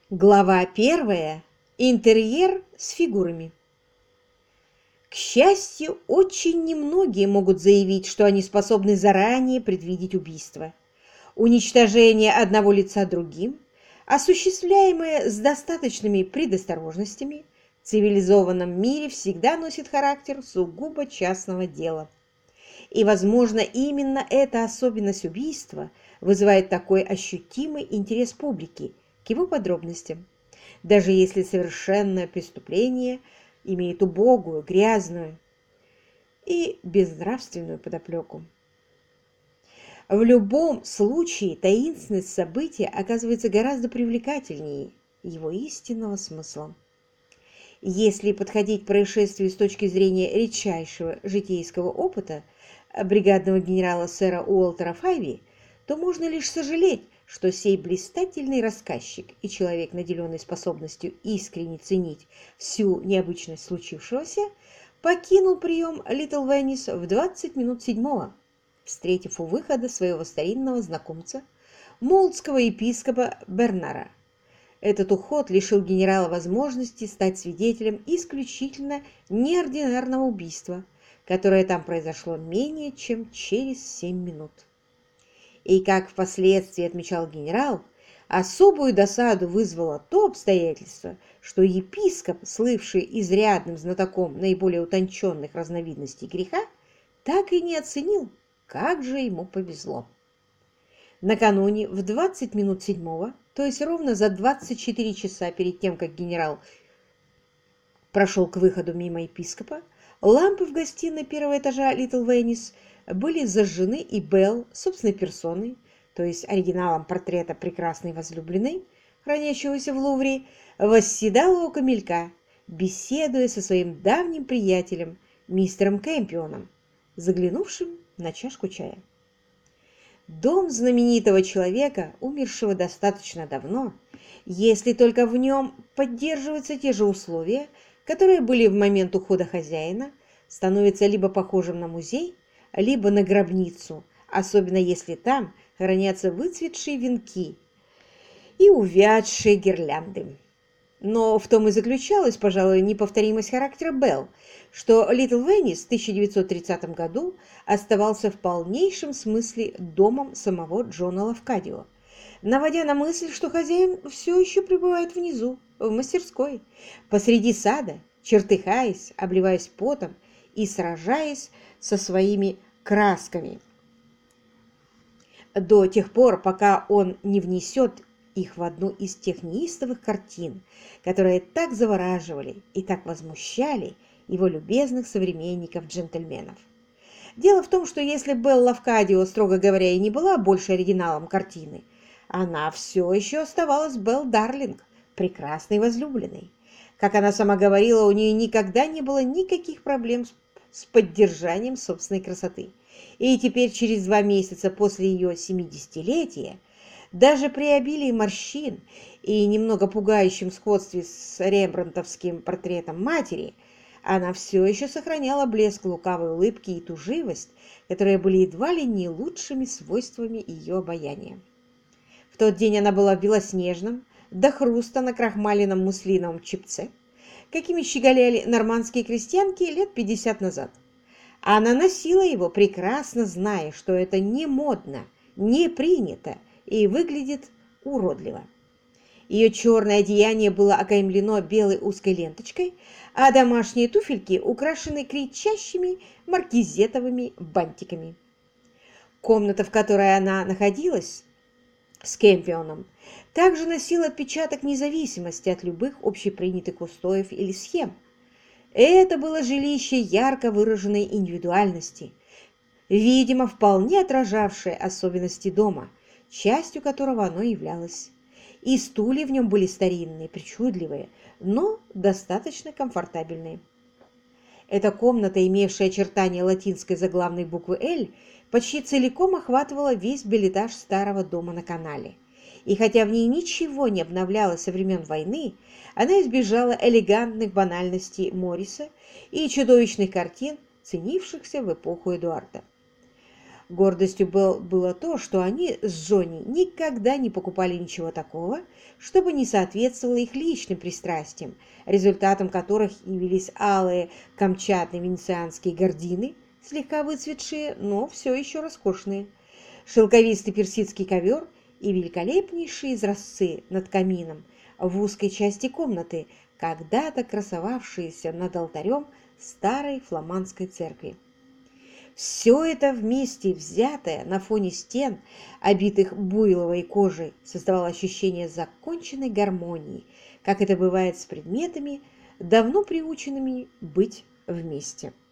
Глава первая. Интерьер с фигурами. К счастью, очень немногие могут заявить, что они способны заранее предвидеть убийство. Уничтожение одного лица другим, осуществляемое с достаточными предосторожностями, в цивилизованном мире всегда носит характер сугубо частного дела. И, возможно, именно эта особенность убийства вызывает такой ощутимый интерес публики к его подробностям, даже если совершенное преступление имеет убогую, грязную и безнравственную подоплеку. В любом случае таинственность события оказывается гораздо привлекательнее его истинного смысла. Если подходить к происшествию с точки зрения редчайшего житейского опыта бригадного генерала сэра Уолтера Файви, то можно лишь сожалеть, что сей блистательный рассказчик и человек, наделенный способностью искренне ценить всю необычность случившегося, покинул прием Литл Веннис в 20 минут седьмого, встретив у выхода своего старинного знакомца, молдского епископа Бернара. Этот уход лишил генерала возможности стать свидетелем исключительно неординарного убийства, которое там произошло менее чем через 7 минут. И, как впоследствии отмечал генерал, особую досаду вызвало то обстоятельство, что епископ, слывший изрядным знатоком наиболее утонченных разновидностей греха, так и не оценил, как же ему повезло. Накануне в 20 минут седьмого, то есть ровно за 24 часа перед тем, как генерал прошел к выходу мимо епископа, лампы в гостиной первого этажа Литл Веннис были зажжены, и Белл собственной персоной, то есть оригиналом портрета прекрасной возлюбленной, хранящегося в Лувре, восседала у камелька, беседуя со своим давним приятелем, мистером Кэмпионом, заглянувшим на чашку чая. Дом знаменитого человека, умершего достаточно давно, если только в нем поддерживаются те же условия, которые были в момент ухода хозяина, становится либо похожим на музей, либо на гробницу, особенно если там хранятся выцветшие венки и увядшие гирлянды. Но в том и заключалась, пожалуй, неповторимость характера Белл, что Литл Веннис в 1930 году оставался в полнейшем смысле домом самого Джона Лавкадио, наводя на мысль, что хозяин все еще пребывает внизу, в мастерской, посреди сада, чертыхаясь, обливаясь потом и сражаясь со своими красками до тех пор, пока он не внесет их в одну из тех неистовых картин, которые так завораживали и так возмущали его любезных современников-джентльменов. Дело в том, что если Белл Лавкадио, строго говоря, и не была больше оригиналом картины, она все еще оставалась Белл Дарлинг, прекрасной возлюбленной. Как она сама говорила, у нее никогда не было никаких проблем с поддержанием собственной красоты. И теперь, через 2 месяца после ее 70-летия, даже при обилии морщин и немного пугающем сходстве с рембрандтовским портретом матери, она все еще сохраняла блеск лукавой улыбки и туживость, которые были едва ли не лучшими свойствами ее обаяния. В тот день она была в белоснежном, до хруста накрахмаленном муслиновом чепце, какими щеголяли нормандские крестьянки лет 50 назад. Она носила его, прекрасно зная, что это не модно, не принято и выглядит уродливо. Ее черное одеяние было окаймлено белой узкой ленточкой, а домашние туфельки украшены кричащими маркизетовыми бантиками. Комната, в которой она находилась с Кэмпионом, также носила отпечаток независимости от любых общепринятых устоев или схем. Это было жилище ярко выраженной индивидуальности, видимо, вполне отражавшее особенности дома, частью которого оно являлось. И стулья в нем были старинные, причудливые, но достаточно комфортабельные. Эта комната, имевшая очертания латинской заглавной буквы «Л», почти целиком охватывала весь бельэтаж старого дома на канале. И хотя в ней ничего не обновлялось со времен войны, она избежала элегантных банальностей Морриса и чудовищных картин, ценившихся в эпоху Эдуарда. Было то, что они с Джонни никогда не покупали ничего такого, чтобы не соответствовало их личным пристрастиям, результатом которых явились алые камчатные венецианские гардины, слегка выцветшие, но все еще роскошные, шелковистый персидский ковер и великолепнейшие изразцы над камином в узкой части комнаты, когда-то красовавшиеся над алтарем старой фламандской церкви. Все это вместе взятое на фоне стен, обитых буйловой кожей, создавало ощущение законченной гармонии, как это бывает с предметами, давно приученными быть вместе.